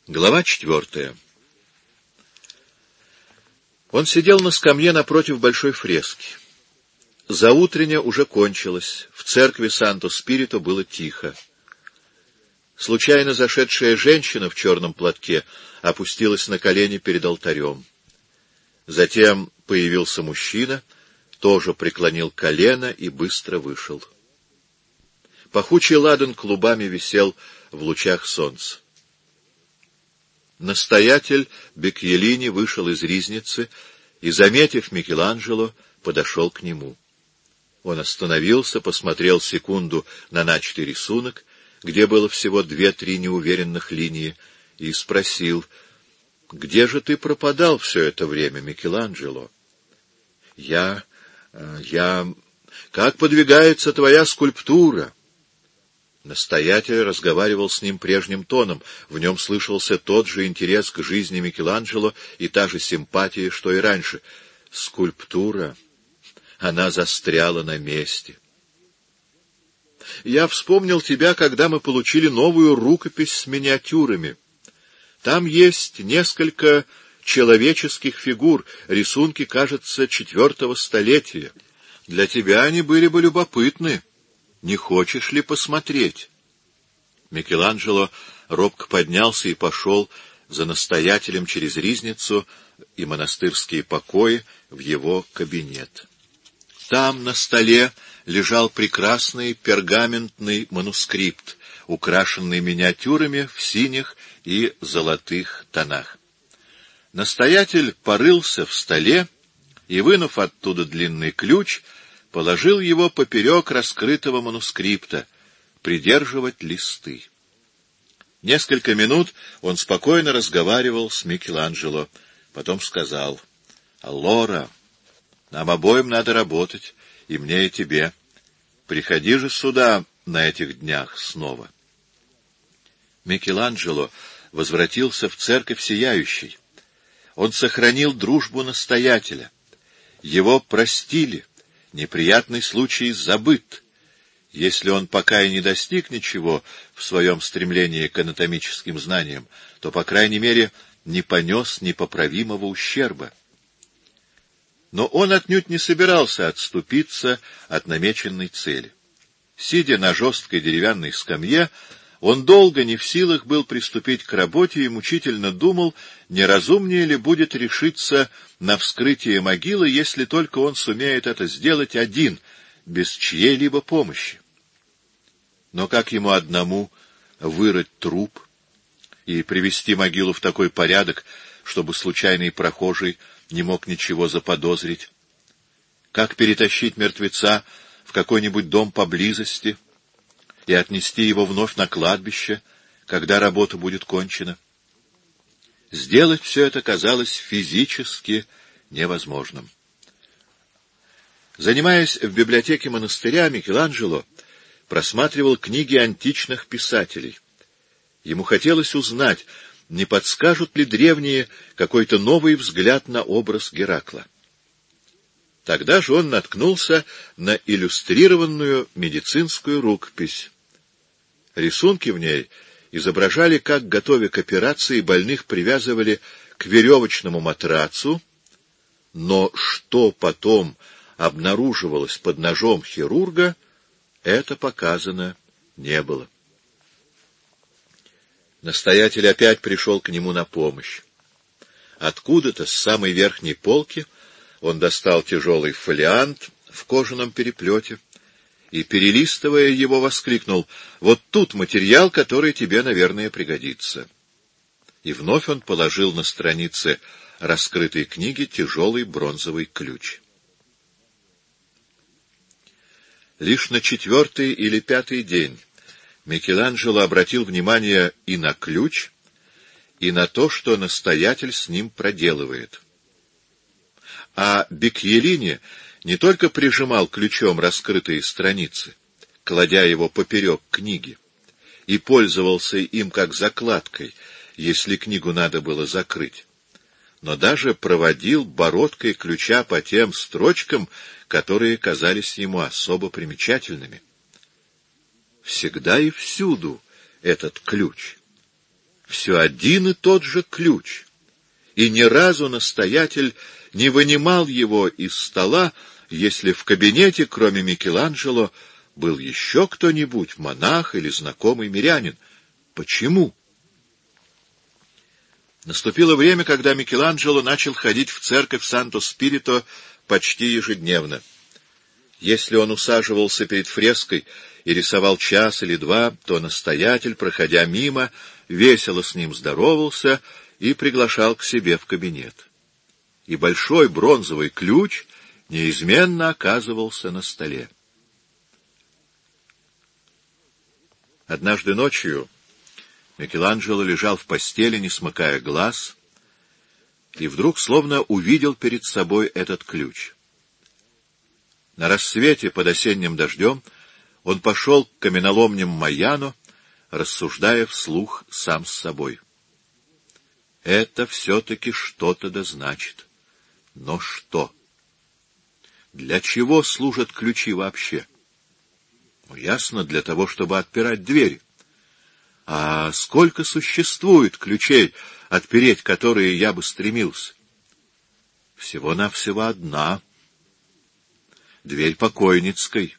Глава 4. Он сидел на скамье напротив большой фрески. Заутренне уже кончилось, в церкви Санто-Спирито было тихо. Случайно зашедшая женщина в черном платке опустилась на колени перед алтарем. Затем появился мужчина, тоже преклонил колено и быстро вышел. Пахучий ладан клубами висел в лучах солнца. Настоятель Бекьелини вышел из ризницы и, заметив Микеланджело, подошел к нему. Он остановился, посмотрел секунду на начатый рисунок, где было всего 2-3 неуверенных линии, и спросил: «Где же ты пропадал все это время, Микеланджело?» Я... Как подвигается твоя скульптура?» Настоятель разговаривал с ним прежним тоном, в нем слышался тот же интерес к жизни Микеланджело и та же симпатия, что и раньше. Скульптура, она застряла на месте. Я вспомнил тебя, когда мы получили новую рукопись с миниатюрами. Там есть несколько человеческих фигур, рисунки, кажется, 4-го столетия. Для тебя они были бы любопытны. Не хочешь ли посмотреть?» Микеланджело робко поднялся и пошел за настоятелем через ризницу и монастырские покои в его кабинет. Там на столе лежал прекрасный пергаментный манускрипт, украшенный миниатюрами в синих и золотых тонах. Настоятель порылся в столе и, вынув оттуда длинный ключ, положил его поперек раскрытого манускрипта, придерживать листы. Несколько минут он спокойно разговаривал с Микеланджело, потом сказал: «Аллора, нам обоим надо работать, и мне, и тебе. Приходи же сюда на этих днях снова». Микеланджело возвратился в церковь сияющий. Он сохранил дружбу настоятеля. Его простили. Неприятный случай забыт. Если он пока и не достиг ничего в своем стремлении к анатомическим знаниям, то, по крайней мере, не понес непоправимого ущерба. Но он отнюдь не собирался отступиться от намеченной цели. Сидя на жесткой деревянной скамье, он долго не в силах был приступить к работе и мучительно думал, неразумнее ли будет решиться на вскрытие могилы, если только он сумеет это сделать один, без чьей-либо помощи. Но как ему одному вырыть труп и привести могилу в такой порядок, чтобы случайный прохожий не мог ничего заподозрить? Как перетащить мертвеца в какой-нибудь дом поблизости и отнести его вновь на кладбище, когда работа будет кончена? Сделать все это казалось физически невозможным. Занимаясь в библиотеке монастыря, Микеланджело просматривал книги античных писателей. Ему хотелось узнать, не подскажут ли древние какой-то новый взгляд на образ Геракла. Тогда же он наткнулся на иллюстрированную медицинскую рукопись. Рисунки в ней изображали, как, готовя к операции, больных привязывали к веревочному матрацу, но что потом обнаруживалось под ножом хирурга, это показано не было. Настоятель опять пришел к нему на помощь. Откуда-то с самой верхней полки он достал тяжелый фолиант в кожаном переплете и, перелистывая его, воскликнул: «Вот тут материал, который тебе, наверное, пригодится». И вновь он положил на странице раскрытой книги тяжелый бронзовый ключ. Лишь на 4-й или 5-й день Микеланджело обратил внимание и на ключ, и на то, что настоятель с ним проделывает. А Бекьелини не только прижимал ключом раскрытые страницы, кладя его поперек книги, и пользовался им как закладкой, если книгу надо было закрыть, но даже проводил бородкой ключа по тем строчкам, которые казались ему особо примечательными. Всегда и всюду этот ключ. Все один и тот же ключ, и ни разу настоятель не вынимал его из стола, если в кабинете, кроме Микеланджело, был еще кто-нибудь, монах или знакомый мирянин. Почему? Наступило время, когда Микеланджело начал ходить в церковь Санто-Спирито почти ежедневно. Если он усаживался перед фреской и рисовал час или два, то настоятель, проходя мимо, весело с ним здоровался и приглашал к себе в кабинет. И большой бронзовый ключ неизменно оказывался на столе. Однажды ночью Микеланджело лежал в постели, не смыкая глаз, и вдруг словно увидел перед собой этот ключ. На рассвете под осенним дождем он пошел к каменоломням Майяно, рассуждая вслух сам с собой. Это все-таки что-то да значит. Но что? Для чего служат ключи вообще? Ну, ясно, для того, чтобы отпирать двери. А сколько существует ключей, отпереть которые я бы стремился? Всего-навсего одна. Дверь покойницкой.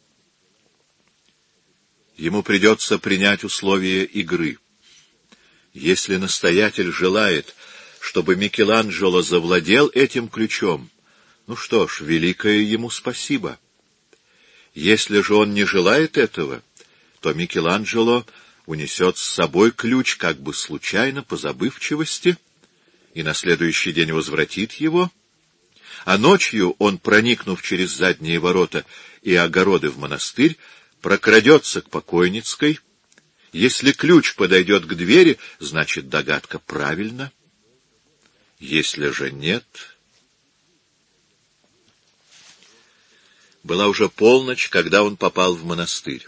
Ему придется принять условия игры. Если настоятель желает, чтобы Микеланджело завладел этим ключом, ну что ж, великое ему спасибо. Если же он не желает этого, то Микеланджело унесет с собой ключ как бы случайно, по забывчивости, и на следующий день возвратит его, а ночью он, проникнув через задние ворота и огороды в монастырь, прокрадется к покойницкой. Если ключ подойдет к двери, значит, догадка правильна. Если же нет... Была уже полночь, когда он попал в монастырь.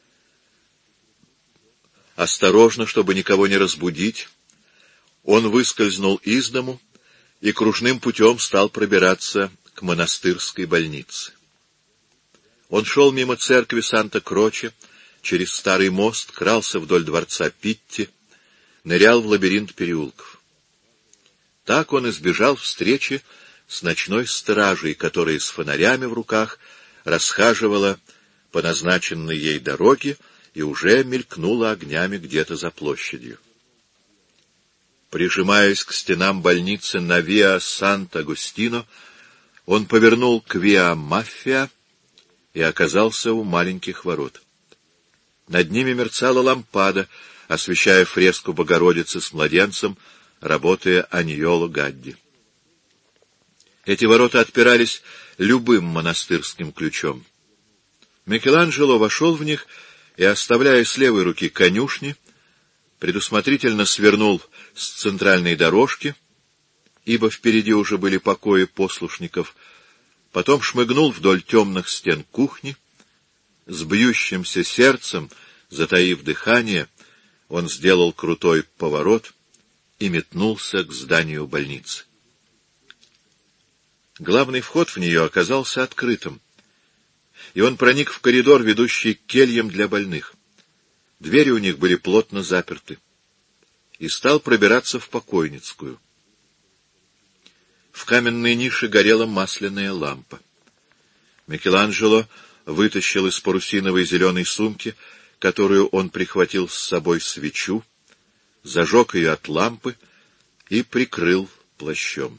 Осторожно, чтобы никого не разбудить, он выскользнул из дому и кружным путем стал пробираться к монастырской больнице. Он шел мимо церкви Санта-Кроче, через старый мост, крался вдоль дворца Питти, нырял в лабиринт переулков. Так он избежал встречи с ночной стражей, которая с фонарями в руках расхаживала по назначенной ей дороге и уже мелькнула огнями где-то за площадью. Прижимаясь к стенам больницы на Виа Сант-Агустино, он повернул к Виа Маффиа и оказался у маленьких ворот. Над ними мерцала лампада, освещая фреску Богородицы с младенцем, работая Аньоло Гадди. Эти ворота отпирались любым монастырским ключом. Микеланджело вошел в них и, оставляя с левой руки конюшни, предусмотрительно свернул с центральной дорожки, ибо впереди уже были покои послушников, потом шмыгнул вдоль темных стен кухни. С бьющимся сердцем, затаив дыхание, он сделал крутой поворот и метнулся к зданию больницы. Главный вход в нее оказался открытым, и он проник в коридор, ведущий к кельям для больных. Двери у них были плотно заперты, и стал пробираться в покойницкую. В каменной нише горела масляная лампа. Микеланджело вытащил из парусиновой зеленой сумки, которую он прихватил с собой, свечу, зажег ее от лампы и прикрыл плащом.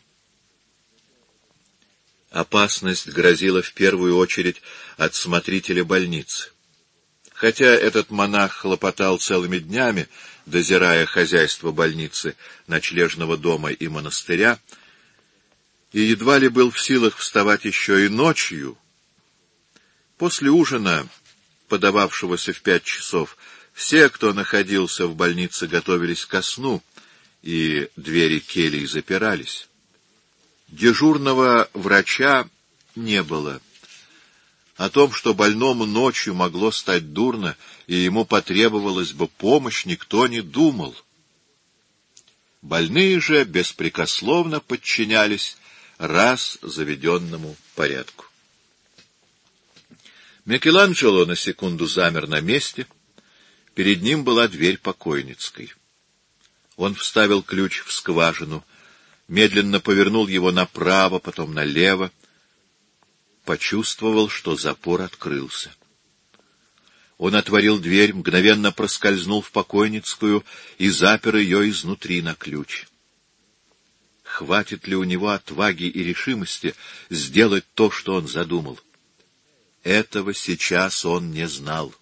Опасность грозила в первую очередь от смотрителя больницы. Хотя этот монах хлопотал целыми днями, дозирая хозяйство больницы, ночлежного дома и монастыря, и едва ли был в силах вставать еще и ночью, после ужина, подававшегося в 5 часов, все, кто находился в больнице, готовились ко сну, и двери келий запирались. Дежурного врача не было. О том, что больному ночью могло стать дурно, и ему потребовалась бы помощь, никто не думал. Больные же беспрекословно подчинялись раз заведенному порядку. Микеланджело на секунду замер на месте. Перед ним была дверь покойницкой. Он вставил ключ в скважину, медленно повернул его направо, потом налево, почувствовал, что запор открылся. Он отворил дверь, мгновенно проскользнул в покойницкую и запер ее изнутри на ключ. Хватит ли у него отваги и решимости сделать то, что он задумал? Этого сейчас он не знал.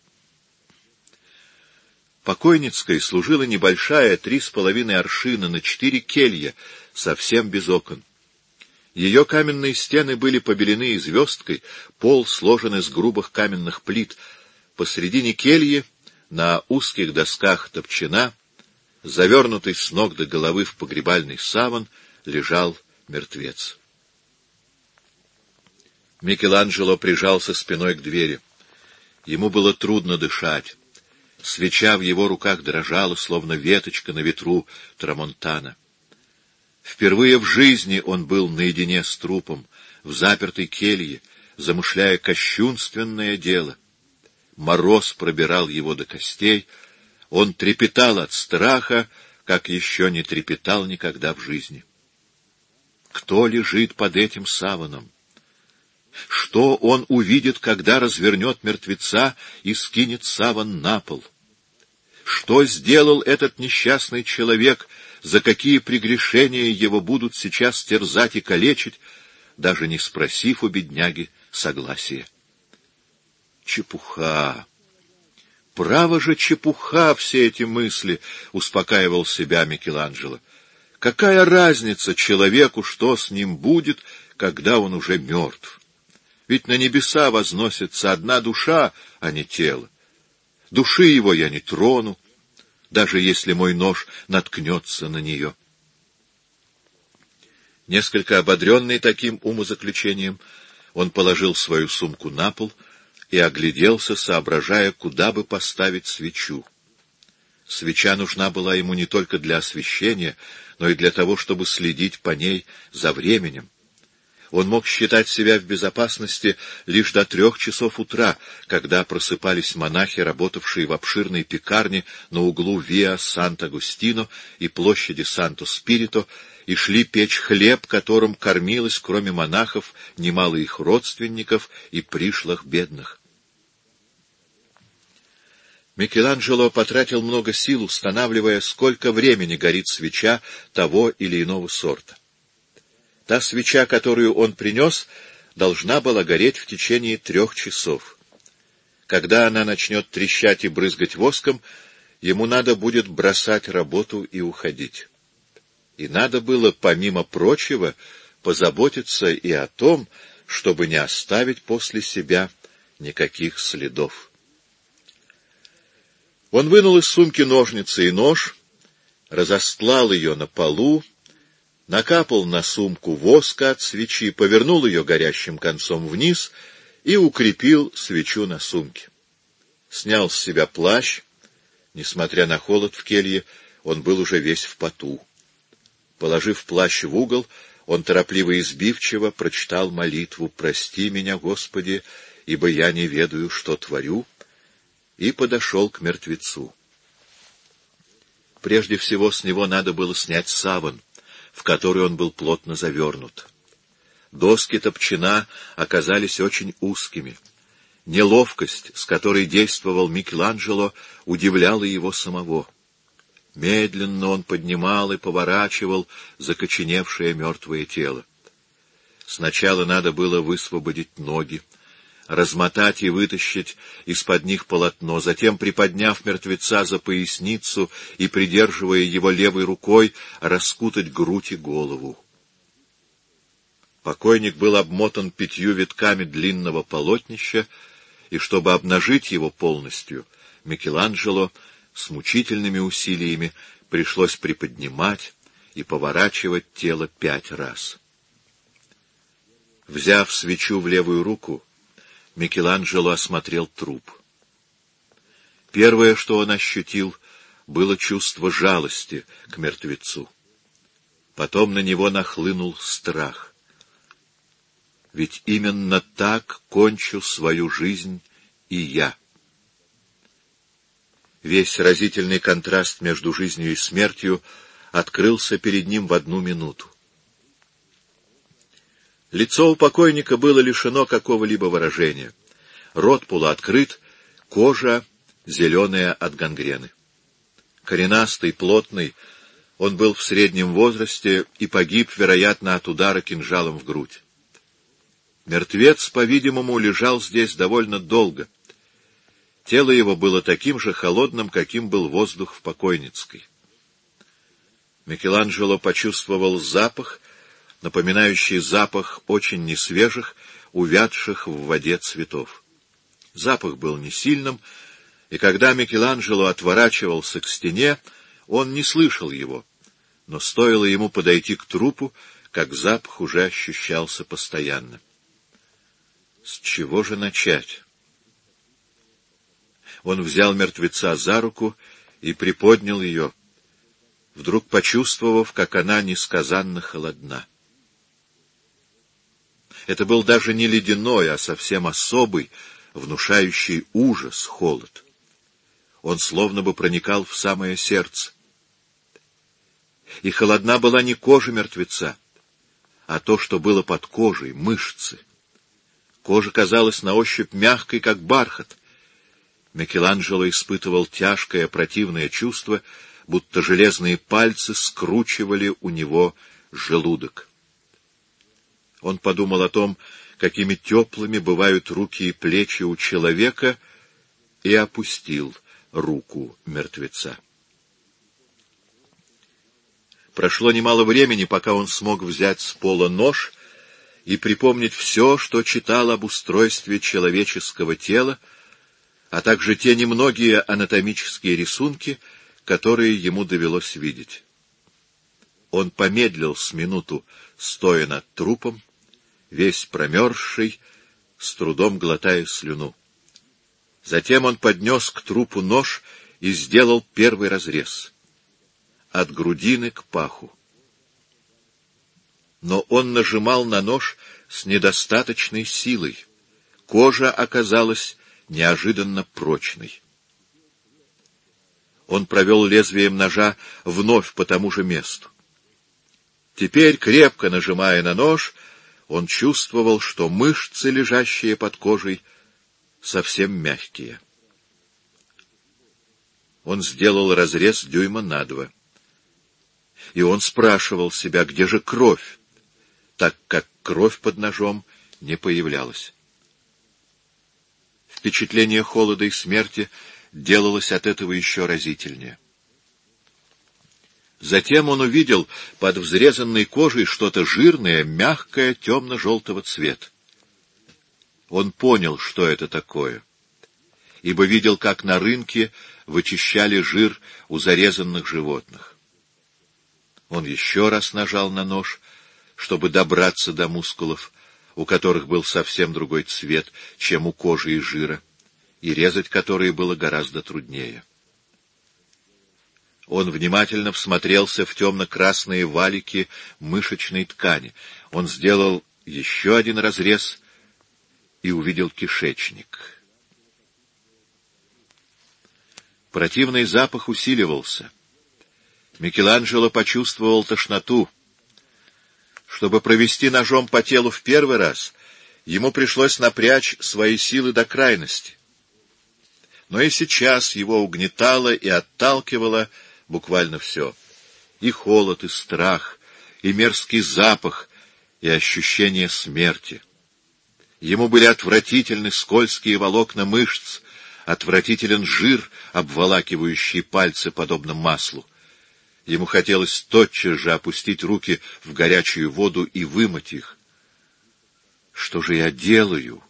Покойницкой служила небольшая 3,5 аршина на 4 келья, совсем без окон. Ее каменные стены были побелены звездкой, пол сложен из грубых каменных плит. Посредине кельи, на узких досках топчина, завернутый с ног до головы в погребальный саван, лежал мертвец. Микеланджело прижался спиной к двери. Ему было трудно дышать. Свеча в его руках дрожала, словно веточка на ветру трамонтана. Впервые в жизни он был наедине с трупом, в запертой келье, замышляя кощунственное дело. Мороз пробирал его до костей, он трепетал от страха, как еще не трепетал никогда в жизни. Кто лежит под этим саваном? Что он увидит, когда развернет мертвеца и скинет саван на пол? Что сделал этот несчастный человек, за какие прегрешения его будут сейчас терзать и калечить, даже не спросив у бедняги согласия? Чепуха! Право же, чепуха все эти мысли, — успокаивал себя Микеланджело. Какая разница человеку, что с ним будет, когда он уже мертв? Ведь на небеса возносится одна душа, а не тело. Души его я не трону, даже если мой нож наткнется на нее. Несколько ободренный таким умозаключением, он положил свою сумку на пол и огляделся, соображая, куда бы поставить свечу. Свеча нужна была ему не только для освещения, но и для того, чтобы следить по ней за временем. Он мог считать себя в безопасности лишь до 3 часов утра, когда просыпались монахи, работавшие в обширной пекарне на углу Виа Сант-Агустино и площади Санто-Спирито, и шли печь хлеб, которым кормилось, кроме монахов, немало их родственников и пришлых бедных. Микеланджело потратил много сил, устанавливая, сколько времени горит свеча того или иного сорта. Та свеча, которую он принес, должна была гореть в течение 3 часов. Когда она начнет трещать и брызгать воском, ему надо будет бросать работу и уходить. И надо было, помимо прочего, позаботиться и о том, чтобы не оставить после себя никаких следов. Он вынул из сумки ножницы и нож, разостлал ее на полу, накапал на сумку воска от свечи, повернул ее горящим концом вниз и укрепил свечу на сумке. Снял с себя плащ. Несмотря на холод в келье, он был уже весь в поту. Положив плащ в угол, он торопливо и сбивчиво прочитал молитву «Прости меня, Господи, ибо я не ведаю, что творю», и подошел к мертвецу. Прежде всего с него надо было снять саван, в который он был плотно завернут. Доски топчина оказались очень узкими. Неловкость, с которой действовал Микеланджело, удивляла его самого. Медленно он поднимал и поворачивал закоченевшее мертвое тело. Сначала надо было высвободить ноги, размотать и вытащить из-под них полотно, затем, приподняв мертвеца за поясницу и придерживая его левой рукой, раскутать грудь и голову. Покойник был обмотан 5 витками длинного полотнища, и чтобы обнажить его полностью, Микеланджело с мучительными усилиями пришлось приподнимать и поворачивать тело 5 раз. Взяв свечу в левую руку, Микеланджело осмотрел труп. Первое, что он ощутил, было чувство жалости к мертвецу. Потом на него нахлынул страх. Ведь именно так кончу свою жизнь и я. Весь разительный контраст между жизнью и смертью открылся перед ним в одну минуту. Лицо у покойника было лишено какого-либо выражения. Рот полуоткрыт, кожа зеленая от гангрены. Коренастый, плотный, он был в среднем возрасте и погиб, вероятно, от удара кинжалом в грудь. Мертвец, по-видимому, лежал здесь довольно долго. Тело его было таким же холодным, каким был воздух в покойницкой. Микеланджело почувствовал запах, напоминающий запах очень несвежих, увядших в воде цветов. Запах был не сильным, и когда Микеланджело отворачивался к стене, он не слышал его, но стоило ему подойти к трупу, как запах уже ощущался постоянно. С чего же начать? Он взял мертвеца за руку и приподнял ее, вдруг почувствовав, как она несказанно холодна. Это был даже не ледяной, а совсем особый, внушающий ужас холод. Он словно бы проникал в самое сердце. И холодна была не кожа мертвеца, а то, что было под кожей, мышцы. Кожа казалась на ощупь мягкой, как бархат. Микеланджело испытывал тяжкое, противное чувство, будто железные пальцы скручивали у него желудок. Он подумал о том, какими теплыми бывают руки и плечи у человека, и опустил руку мертвеца. Прошло немало времени, пока он смог взять с пола нож и припомнить все, что читал об устройстве человеческого тела, а также те немногие анатомические рисунки, которые ему довелось видеть. Он помедлил с минуту, стоя над трупом, весь промерзший, с трудом глотая слюну. Затем он поднес к трупу нож и сделал первый разрез. От грудины к паху. Но он нажимал на нож с недостаточной силой. Кожа оказалась неожиданно прочной. Он провел лезвием ножа вновь по тому же месту. Теперь, крепко нажимая на нож, он чувствовал, что мышцы, лежащие под кожей, совсем мягкие. Он сделал разрез дюйма на 2. И он спрашивал себя, где же кровь, так как кровь под ножом не появлялась. Впечатление холода и смерти делалось от этого еще разительнее. Затем он увидел под взрезанной кожей что-то жирное, мягкое, темно-желтого цвета. Он понял, что это такое, ибо видел, как на рынке вычищали жир у зарезанных животных. Он еще раз нажал на нож, чтобы добраться до мускулов, у которых был совсем другой цвет, чем у кожи и жира, и резать которые было гораздо труднее. Он внимательно всмотрелся в темно-красные валики мышечной ткани. Он сделал еще один разрез и увидел кишечник. Противный запах усиливался. Микеланджело почувствовал тошноту. Чтобы провести ножом по телу в первый раз, ему пришлось напрячь свои силы до крайности. Но и сейчас его угнетало и отталкивало буквально все. И холод, и страх, и мерзкий запах, и ощущение смерти. Ему были отвратительны скользкие волокна мышц, отвратителен жир, обволакивающий пальцы, подобно маслу. Ему хотелось тотчас же опустить руки в горячую воду и вымыть их. Что же я делаю?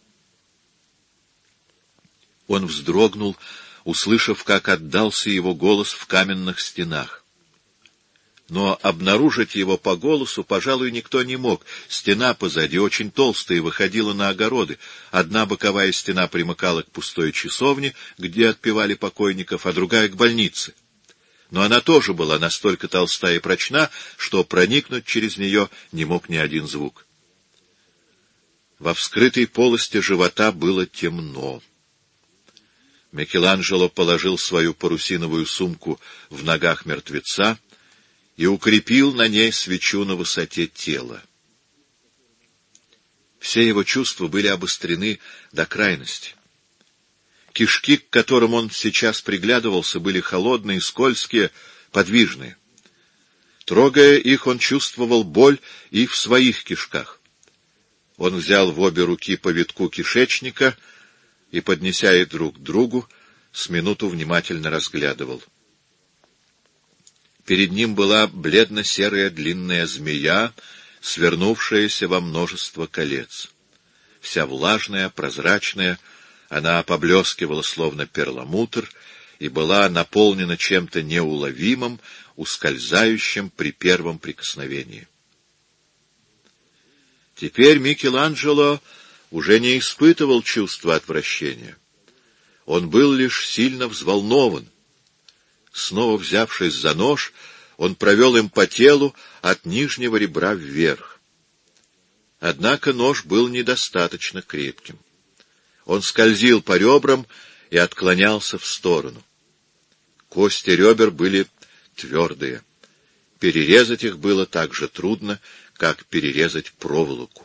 Он вздрогнул, услышав, как отдался его голос в каменных стенах. Но обнаружить его по голосу, пожалуй, никто не мог. Стена позади, очень толстая, выходила на огороды. Одна боковая стена примыкала к пустой часовне, где отпевали покойников, а другая — к больнице. Но она тоже была настолько толста и прочна, что проникнуть через нее не мог ни один звук. Во вскрытой полости живота было темно. Микеланджело положил свою парусиновую сумку в ногах мертвеца и укрепил на ней свечу на высоте тела. Все его чувства были обострены до крайности. Кишки, к которым он сейчас приглядывался, были холодные, скользкие, подвижные. Трогая их, он чувствовал боль и в своих кишках. Он взял в обе руки по витку кишечника и, поднеся их друг к другу, с минуту внимательно разглядывал. Перед ним была бледно-серая длинная змея, свернувшаяся во множество колец. Вся влажная, прозрачная, она поблескивала, словно перламутр, и была наполнена чем-то неуловимым, ускользающим при первом прикосновении. Теперь Микеланджело уже не испытывал чувства отвращения. Он был лишь сильно взволнован. Снова взявшись за нож, он провел им по телу от нижнего ребра вверх. Однако нож был недостаточно крепким. Он скользил по ребрам и отклонялся в сторону. Кости ребер были твердые. Перерезать их было так же трудно, как перерезать проволоку.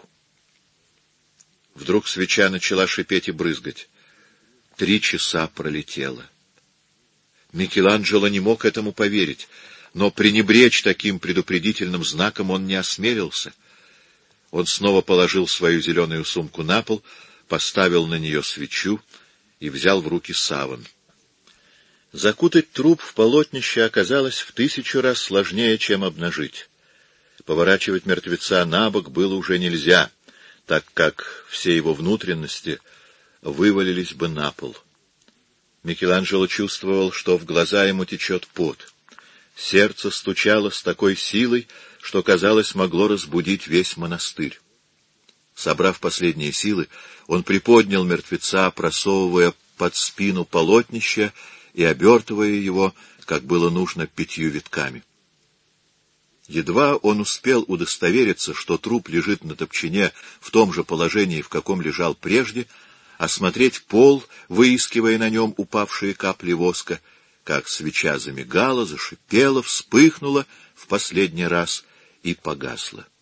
Вдруг свеча начала шипеть и брызгать. 3 часа пролетело. Микеланджело не мог этому поверить, но пренебречь таким предупредительным знаком он не осмелился. Он снова положил свою зеленую сумку на пол, поставил на нее свечу и взял в руки саван. Закутать труп в полотнище оказалось в 1000 раз сложнее, чем обнажить. Поворачивать мертвеца на бок было уже нельзя, так как все его внутренности вывалились бы на пол. Микеланджело чувствовал, что в глаза ему течет пот. Сердце стучало с такой силой, что, казалось, могло разбудить весь монастырь. Собрав последние силы, он приподнял мертвеца, просовывая под спину полотнище и обертывая его, как было нужно, 5 витками. Едва он успел удостовериться, что труп лежит на топчине в том же положении, в каком лежал прежде, осмотреть пол, выискивая на нем упавшие капли воска, как свеча замигала, зашипела, вспыхнула в последний раз и погасла.